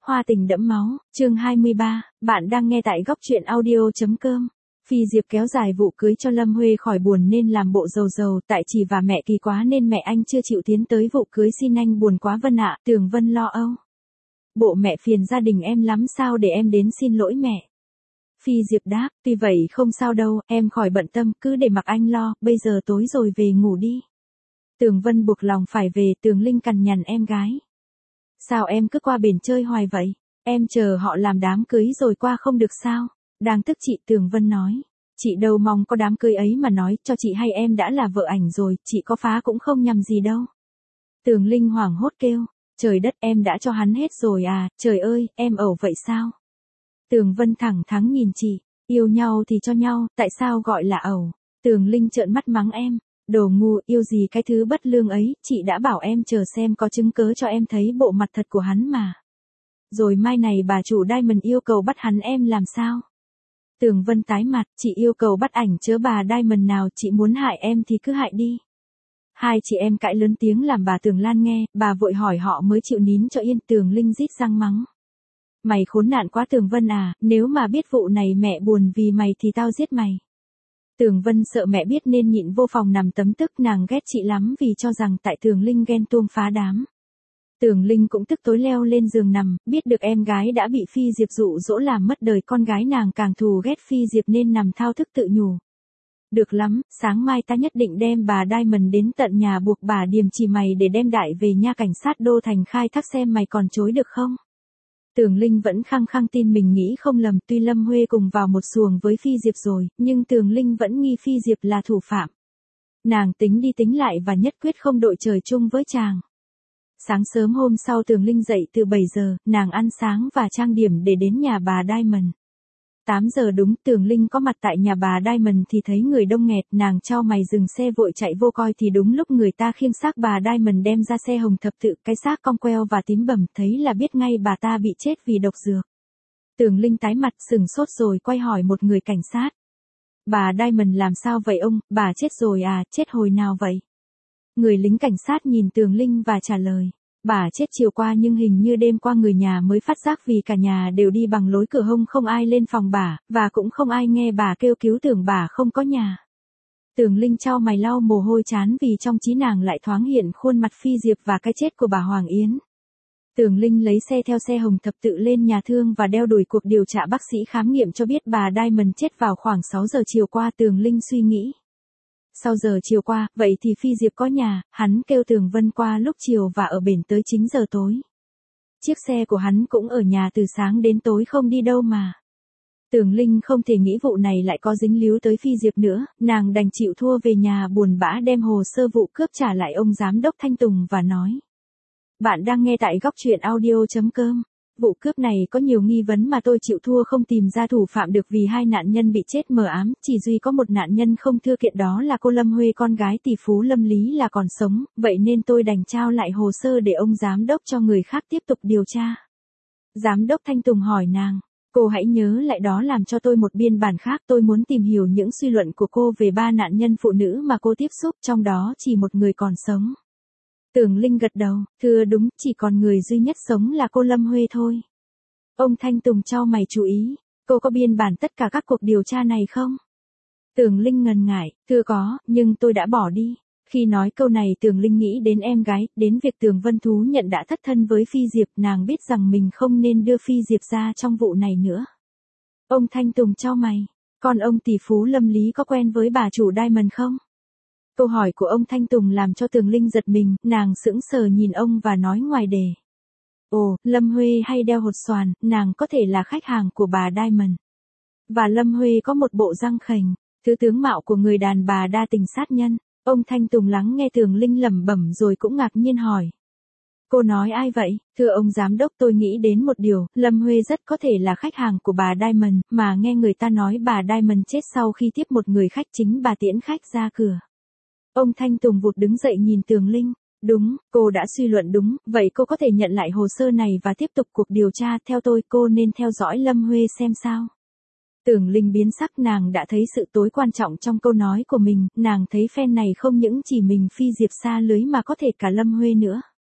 Hoa tình đẫm máu, chương 23, bạn đang nghe tại góc truyện audio.com. Phi Diệp kéo dài vụ cưới cho Lâm Huê khỏi buồn nên làm bộ giàu, tại chị và mẹ kỳ quá nên mẹ anh chưa chịu tiến tới vụ cưới, xin anh buồn quá Vân ạ. Tường Vân lo âu. Bộ mẹ phiền gia đình em lắm sao để em đến xin lỗi mẹ. Phi Diệp đáp, tuy vậy không sao đâu, em khỏi bận tâm, cứ để mặc anh lo, bây giờ tối rồi về ngủ đi. Tường Vân buộc lòng phải về, Tường Linh cằn nhằn em gái. Sao em cứ qua bển chơi hoài vậy? Em chờ họ làm đám cưới rồi qua không được sao? Đang tức chị, Tường Vân nói. Chị đâu mong có đám cưới ấy mà nói, cho chị hay em đã là vợ ảnh rồi, chị có phá cũng không nhầm gì đâu. Tường Linh hoảng hốt kêu, trời đất, em đã cho hắn hết rồi à, trời ơi, em ẩu vậy sao? Tường Vân thẳng thắn nhìn chị, yêu nhau thì cho nhau, tại sao gọi là ẩu? Tường Linh trợn mắt mắng em, đồ ngu, yêu gì cái thứ bất lương ấy, chị đã bảo em chờ xem có chứng cớ cho em thấy bộ mặt thật của hắn mà. Rồi mai này bà chủ Diamond yêu cầu bắt hắn em làm sao? Tường Vân tái mặt, chị yêu cầu bắt ảnh chớ bà Diamond nào, chị muốn hại em thì cứ hại đi. Hai chị em cãi lớn tiếng làm bà Tường Lan nghe, bà vội hỏi họ mới chịu nín cho yên. Tường Linh rít răng mắng. Mày khốn nạn quá Tường Vân à, nếu mà biết vụ này mẹ buồn vì mày thì tao giết mày. Tường Vân sợ mẹ biết nên nhịn vô phòng nằm tấm tức, nàng ghét chị lắm vì cho rằng tại Tường Linh ghen tuông phá đám. Tường Linh cũng tức tối leo lên giường nằm, biết được em gái đã bị Phi Diệp dụ dỗ làm mất đời con gái, nàng càng thù ghét Phi Diệp nên nằm thao thức tự nhủ. Được lắm, sáng mai ta nhất định đem bà Diamond đến tận nhà buộc bà điềm chỉ mày để đem đại về nha cảnh sát Đô Thành khai thác xem mày còn chối được không. Tường Linh vẫn khăng khăng tin mình nghĩ không lầm, tuy Lâm Huê cùng vào một xuồng với Phi Diệp rồi, nhưng Tường Linh vẫn nghi Phi Diệp là thủ phạm. Nàng tính đi tính lại và nhất quyết không đội trời chung với chàng. Sáng sớm hôm sau Tường Linh dậy từ 7 giờ, nàng ăn sáng và trang điểm để đến nhà bà Diamond. 8 giờ đúng, Tường Linh có mặt tại nhà bà Diamond thì thấy người đông nghẹt, nàng chau mày dừng xe vội chạy vô coi thì đúng lúc người ta khiêng xác bà Diamond đem ra xe hồng thập tự, cái xác cong queo và tím bầm, thấy là biết ngay bà ta bị chết vì độc dược. Tường Linh tái mặt sừng sốt rồi quay hỏi một người cảnh sát. Bà Diamond làm sao vậy ông, bà chết rồi à, chết hồi nào vậy? Người lính cảnh sát nhìn Tường Linh và trả lời. Bà chết chiều qua nhưng hình như đêm qua người nhà mới phát giác vì cả nhà đều đi bằng lối cửa hông, không ai lên phòng bà, và cũng không ai nghe bà kêu cứu, tưởng bà không có nhà. Tường Linh chau mày lau mồ hôi chán vì trong trí nàng lại thoáng hiện khuôn mặt Phi Diệp và cái chết của bà Hoàng Yến. Tường Linh lấy xe theo xe hồng thập tự lên nhà thương và đeo đuổi cuộc điều tra. Bác sĩ khám nghiệm cho biết bà Diamond chết vào khoảng 6 giờ chiều qua. Tường Linh suy nghĩ. Sau giờ chiều qua, vậy thì Phi Diệp có nhà, hắn kêu Tường Vân qua lúc chiều và ở bển tới 9 giờ tối. Chiếc xe của hắn cũng ở nhà từ sáng đến tối không đi đâu mà. Tường Linh không thể nghĩ vụ này lại có dính líu tới Phi Diệp nữa, nàng đành chịu thua về nhà buồn bã đem hồ sơ vụ cướp trả lại ông giám đốc Thanh Tùng và nói. Bạn đang nghe tại góc truyện audio.com. Vụ cướp này có nhiều nghi vấn mà tôi chịu thua không tìm ra thủ phạm được vì hai nạn nhân bị chết mờ ám, chỉ duy có một nạn nhân không thưa kiện, đó là cô Lâm Huê con gái tỷ phú Lâm Lý là còn sống, vậy nên tôi đành trao lại hồ sơ để ông giám đốc cho người khác tiếp tục điều tra. Giám đốc Thanh Tùng hỏi nàng, cô hãy nhớ lại đó làm cho tôi một biên bản khác, tôi muốn tìm hiểu những suy luận của cô về 3 nạn nhân phụ nữ mà cô tiếp xúc, trong đó chỉ một người còn sống. Tường Linh gật đầu, thưa đúng, chỉ còn người duy nhất sống là cô Lâm Huê thôi. Ông Thanh Tùng chau mày chú ý, cô có biên bản tất cả các cuộc điều tra này không? Tường Linh ngần ngại, thưa có, nhưng tôi đã bỏ đi. Khi nói câu này Tường Linh nghĩ đến em gái, đến việc Tường Vân thú nhận đã thất thân với Phi Diệp, nàng biết rằng mình không nên đưa Phi Diệp ra trong vụ này nữa. Ông Thanh Tùng chau mày, còn ông tỷ phú Lâm Lý có quen với bà chủ Diamond không? Câu hỏi của ông Thanh Tùng làm cho Tường Linh giật mình, nàng sững sờ nhìn ông và nói ngoài đề. Ồ, Lâm Huê hay đeo hột xoàn, nàng có thể là khách hàng của bà Diamond. Và Lâm Huê có một bộ răng khểnh, thứ tướng mạo của người đàn bà đa tình sát nhân. Ông Thanh Tùng lắng nghe Tường Linh lẩm bẩm rồi cũng ngạc nhiên hỏi. Cô nói ai vậy? Thưa ông giám đốc, tôi nghĩ đến một điều, Lâm Huê rất có thể là khách hàng của bà Diamond, mà nghe người ta nói bà Diamond chết sau khi tiếp một người khách, chính bà tiễn khách ra cửa. Ông Thanh Tùng vụt đứng dậy nhìn Tường Linh. Đúng, cô đã suy luận đúng, vậy cô có thể nhận lại hồ sơ này và tiếp tục cuộc điều tra, theo tôi cô nên theo dõi Lâm Huê xem sao. Tường Linh biến sắc, nàng đã thấy sự tối quan trọng trong câu nói của mình, nàng thấy phen này không những chỉ mình Phi Diệp xa lưới mà có thể cả Lâm Huê nữa.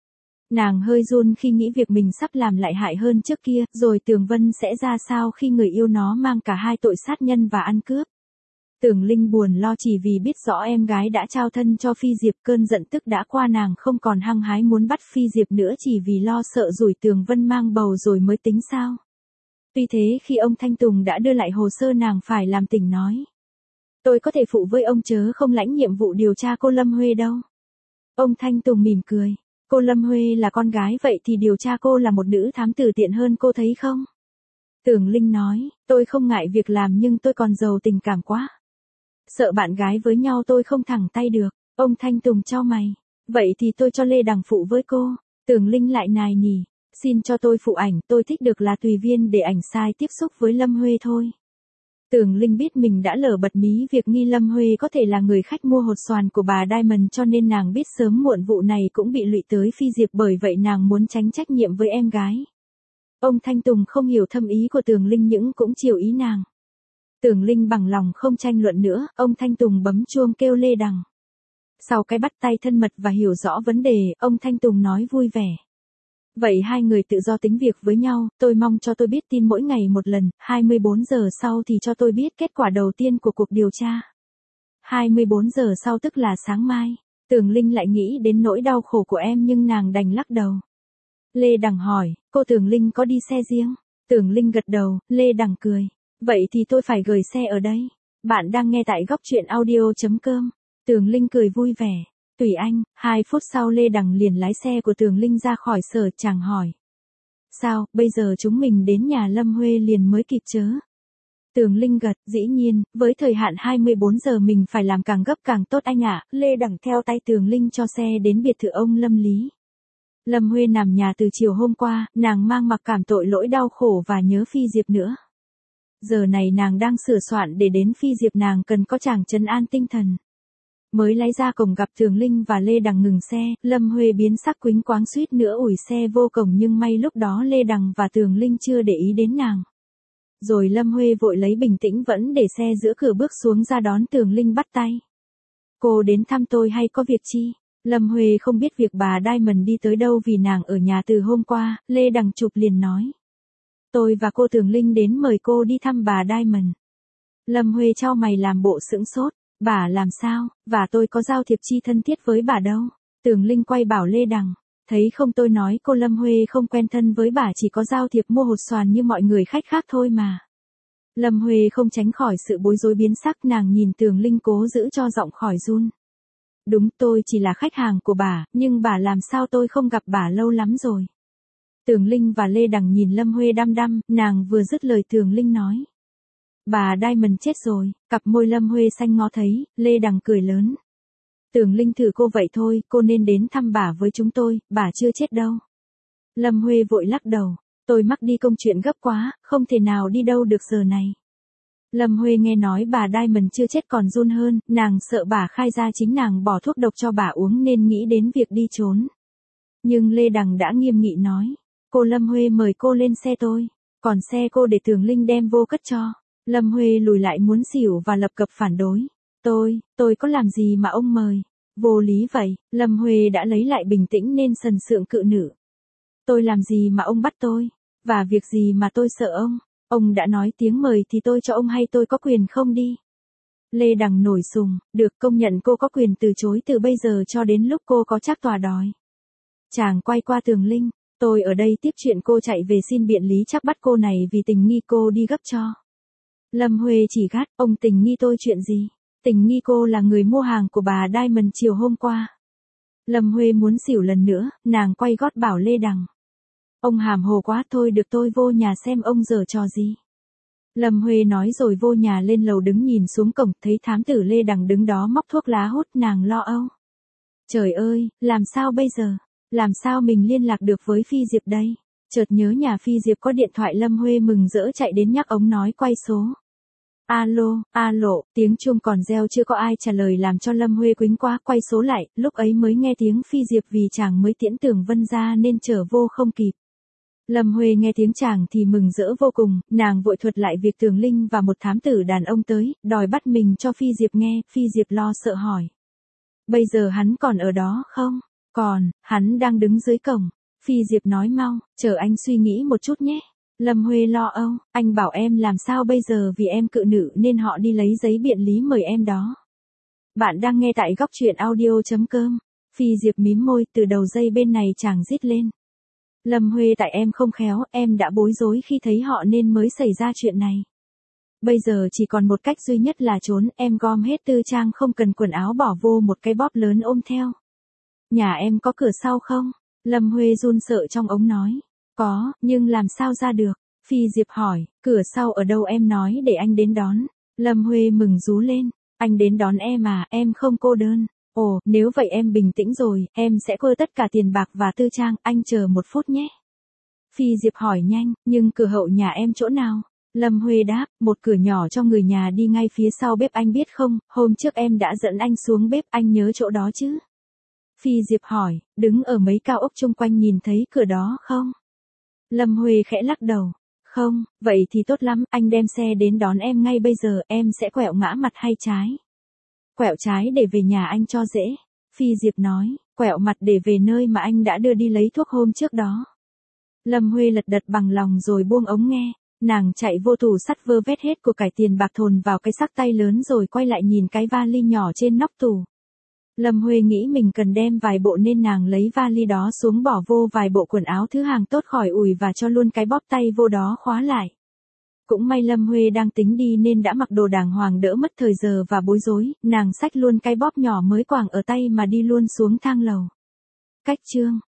Nàng hơi run khi nghĩ việc mình sắp làm lại hại hơn trước kia, rồi Tường Vân sẽ ra sao khi người yêu nó mang cả hai tội sát nhân và ăn cướp. Tưởng Linh buồn lo chỉ vì biết rõ em gái đã trao thân cho Phi Diệp, cơn giận tức đã qua, nàng không còn hăng hái muốn bắt Phi Diệp nữa chỉ vì lo sợ rủi Tường Vân mang bầu rồi mới tính sao. Tuy thế khi ông Thanh Tùng đã đưa lại hồ sơ nàng phải làm tỉnh nói. Tôi có thể phụ với ông chớ không lãnh nhiệm vụ điều tra cô Lâm Huê đâu. Ông Thanh Tùng mỉm cười. Cô Lâm Huê là con gái vậy thì điều tra cô là một nữ thám tử tiện hơn cô thấy không? Tưởng Linh nói, tôi không ngại việc làm nhưng tôi còn giàu tình cảm quá. Sợ bạn gái với nhau tôi không thẳng tay được. Ông Thanh Tùng chau mày. Vậy thì tôi cho Lê Đằng phụ với cô. Tưởng Linh lại nài nỉ. Xin cho tôi phụ ảnh, tôi thích được là tùy viên để ảnh sai tiếp xúc với Lâm Huê thôi. Tưởng Linh biết mình đã lỡ bật mí việc nghi Lâm Huê có thể là người khách mua hột xoàn của bà Diamond, cho nên nàng biết sớm muộn vụ này cũng bị lụy tới Phi Diệp, bởi vậy nàng muốn tránh trách nhiệm với em gái. Ông Thanh Tùng không hiểu thâm ý của Tưởng Linh nhưng cũng chiều ý nàng. Tưởng Linh bằng lòng không tranh luận nữa, ông Thanh Tùng bấm chuông kêu Lê Đằng. Sau cái bắt tay thân mật và hiểu rõ vấn đề, ông Thanh Tùng nói vui vẻ. Vậy hai người tự do tính việc với nhau, tôi mong cho tôi biết tin mỗi ngày một lần, 24 giờ sau thì cho tôi biết kết quả đầu tiên của cuộc điều tra. 24 giờ sau tức là sáng mai. Tưởng Linh lại nghĩ đến nỗi đau khổ của em nhưng nàng đành lắc đầu. Lê Đằng hỏi, cô Tưởng Linh có đi xe riêng? Tưởng Linh gật đầu, Lê Đằng cười. Vậy thì tôi phải gửi xe ở đây. Bạn đang nghe tại góc truyện audio.com. Tưởng Linh cười vui vẻ. Tùy anh. 2 phút sau Lê Đằng liền lái xe của Tưởng Linh ra khỏi sở, chàng hỏi. Sao, bây giờ chúng mình đến nhà Lâm Huê liền mới kịp chớ? Tưởng Linh gật, dĩ nhiên, với thời hạn 24 giờ mình phải làm càng gấp càng tốt anh ạ. Lê Đằng theo tay Tưởng Linh cho xe đến biệt thự ông Lâm Lý. Lâm Huê nằm nhà từ chiều hôm qua, nàng mang mặc cảm tội lỗi đau khổ và nhớ Phi Diệp nữa. Giờ này nàng đang sửa soạn để đến Phi Diệp, nàng cần có chàng trấn an tinh thần. Mới lái ra cổng gặp Tưởng Linh và Lê Đằng ngừng xe, Lâm Huê biến sắc quĩnh quáng suýt nữa ủi xe vô cổng, nhưng may lúc đó Lê Đằng và Tưởng Linh chưa để ý đến nàng. Rồi Lâm Huê vội lấy bình tĩnh vẫn để xe giữa cửa bước xuống ra đón Tưởng Linh bắt tay. Cô đến thăm tôi hay có việc chi? Lâm Huê không biết việc bà Diamond đi tới đâu vì nàng ở nhà từ hôm qua, Lê Đằng chụp liền nói. Tôi và cô Tưởng Linh đến mời cô đi thăm bà Diamond. Lâm Huê chau mày làm bộ sững sốt. Bà làm sao, và tôi có giao thiệp chi thân thiết với bà đâu. Tưởng Linh quay bảo Lê Đằng. Thấy không, tôi nói cô Lâm Huê không quen thân với bà, chỉ có giao thiệp mua hột xoàn như mọi người khách khác thôi mà. Lâm Huê không tránh khỏi sự bối rối biến sắc, nàng nhìn Tưởng Linh cố giữ cho giọng khỏi run. Đúng, tôi chỉ là khách hàng của bà, nhưng bà làm sao, tôi không gặp bà lâu lắm rồi. Tưởng Linh và Lê Đằng nhìn Lâm Huê đăm đăm, nàng vừa dứt lời Tưởng Linh nói. Bà Diamond chết rồi. Cặp môi Lâm Huê xanh ngó thấy, Lê Đằng cười lớn. Tưởng Linh thử cô vậy thôi, cô nên đến thăm bà với chúng tôi, bà chưa chết đâu. Lâm Huê vội lắc đầu, tôi mắc đi công chuyện gấp quá, không thể nào đi đâu được giờ này. Lâm Huê nghe nói bà Diamond chưa chết còn run hơn, nàng sợ bà khai ra chính nàng bỏ thuốc độc cho bà uống nên nghĩ đến việc đi trốn. Nhưng Lê Đằng đã nghiêm nghị nói, cô Lâm Huê mời cô lên xe tôi, còn xe cô để Tưởng Linh đem vô cất cho. Lâm Huê lùi lại muốn xỉu và lập cập phản đối. Tôi có làm gì mà ông mời? Vô lý vậy. Lâm Huê đã lấy lại bình tĩnh nên sần sượng cự nữ. Tôi làm gì mà ông bắt tôi? Và việc gì mà tôi sợ ông? Ông đã nói tiếng mời thì tôi cho ông hay tôi có quyền không đi? Lê Đằng nổi sùng, được, công nhận cô có quyền từ chối từ bây giờ cho đến lúc cô có trác tòa đòi. Chàng quay qua Tưởng Linh, tôi ở đây tiếp chuyện, cô chạy về xin biện lý chắc bắt cô này vì tình nghi cô đi gấp cho. Lâm Huê chỉ gắt, ông tình nghi tôi chuyện gì? Tình nghi cô là người mua hàng của bà Diamond chiều hôm qua. Lâm Huê muốn xỉu lần nữa, nàng quay gót bảo Lê Đằng. Ông hàm hồ quá, thôi được, tôi vô nhà xem ông giở trò gì. Lâm Huê nói rồi vô nhà lên lầu đứng nhìn xuống cổng, thấy thám tử Lê Đằng đứng đó móc thuốc lá hút, nàng lo âu. Trời ơi, làm sao bây giờ? Làm sao mình liên lạc được với Phi Diệp đây? Chợt nhớ nhà Phi Diệp có điện thoại, Lâm Huê mừng rỡ chạy đến nhắc ống nói quay số. Alo, tiếng chuông còn reo chưa có ai trả lời làm cho Lâm Huê quĩnh quá, quay số lại, lúc ấy mới nghe tiếng Phi Diệp vì chàng mới tiễn Tưởng Vân ra nên trở vô không kịp. Lâm Huê nghe tiếng chàng thì mừng rỡ vô cùng, nàng vội thuật lại việc Tưởng Linh và một thám tử đàn ông tới, đòi bắt mình cho Phi Diệp nghe. Phi Diệp lo sợ hỏi. Bây giờ hắn còn ở đó không? Còn, hắn đang đứng dưới cổng. Phi Diệp nói mau, chờ anh suy nghĩ một chút nhé. Lâm Huê lo âu, anh bảo em làm sao bây giờ vì em cự nữ nên họ đi lấy giấy biện lý mời em đó. Bạn đang nghe tại góc truyện audio.com. Phi Diệp mím môi, từ đầu dây bên này chàng rít lên. Lâm Huê, tại em không khéo, em đã bối rối khi thấy họ nên mới xảy ra chuyện này. Bây giờ chỉ còn một cách duy nhất là trốn, em gom hết tư trang không cần quần áo bỏ vô một cái bóp lớn ôm theo. Nhà em có cửa sau không? Lâm Huê run sợ trong ống nói. Có, nhưng làm sao ra được? Phi Diệp hỏi, cửa sau ở đâu em nói để anh đến đón. Lâm Huê mừng rú lên, anh đến đón em à, em không cô đơn. Ồ, nếu vậy em bình tĩnh rồi, em sẽ quơ tất cả tiền bạc và tư trang, anh chờ một phút nhé. Phi Diệp hỏi nhanh, nhưng cửa hậu nhà em chỗ nào? Lâm Huê đáp, một cửa nhỏ cho người nhà đi ngay phía sau bếp, anh biết không, hôm trước em đã dẫn anh xuống bếp, anh nhớ chỗ đó chứ? Phi Diệp hỏi, đứng ở mấy cao ốc chung quanh nhìn thấy cửa đó không? Lâm Huê khẽ lắc đầu. Không, vậy thì tốt lắm, anh đem xe đến đón em ngay bây giờ, em sẽ quẹo ngã mặt hay trái? Quẹo trái để về nhà anh cho dễ. Phi Diệp nói, quẹo mặt để về nơi mà anh đã đưa đi lấy thuốc hôm trước đó. Lâm Huê lật đật bằng lòng rồi buông ống nghe. Nàng chạy vô tủ sắt vơ vét hết của cải tiền bạc thồn vào cái xắc tay lớn rồi quay lại nhìn cái vali nhỏ trên nóc tủ. Lâm Huê nghĩ mình cần đem vài bộ nên nàng lấy vali đó xuống bỏ vô vài bộ quần áo thứ hàng tốt khỏi ủi và cho luôn cái bóp tay vô đó khóa lại. Cũng may Lâm Huê đang tính đi nên đã mặc đồ đàng hoàng đỡ mất thời giờ và bối rối, nàng xách luôn cái bóp nhỏ mới quàng ở tay mà đi luôn xuống thang lầu. Cách chương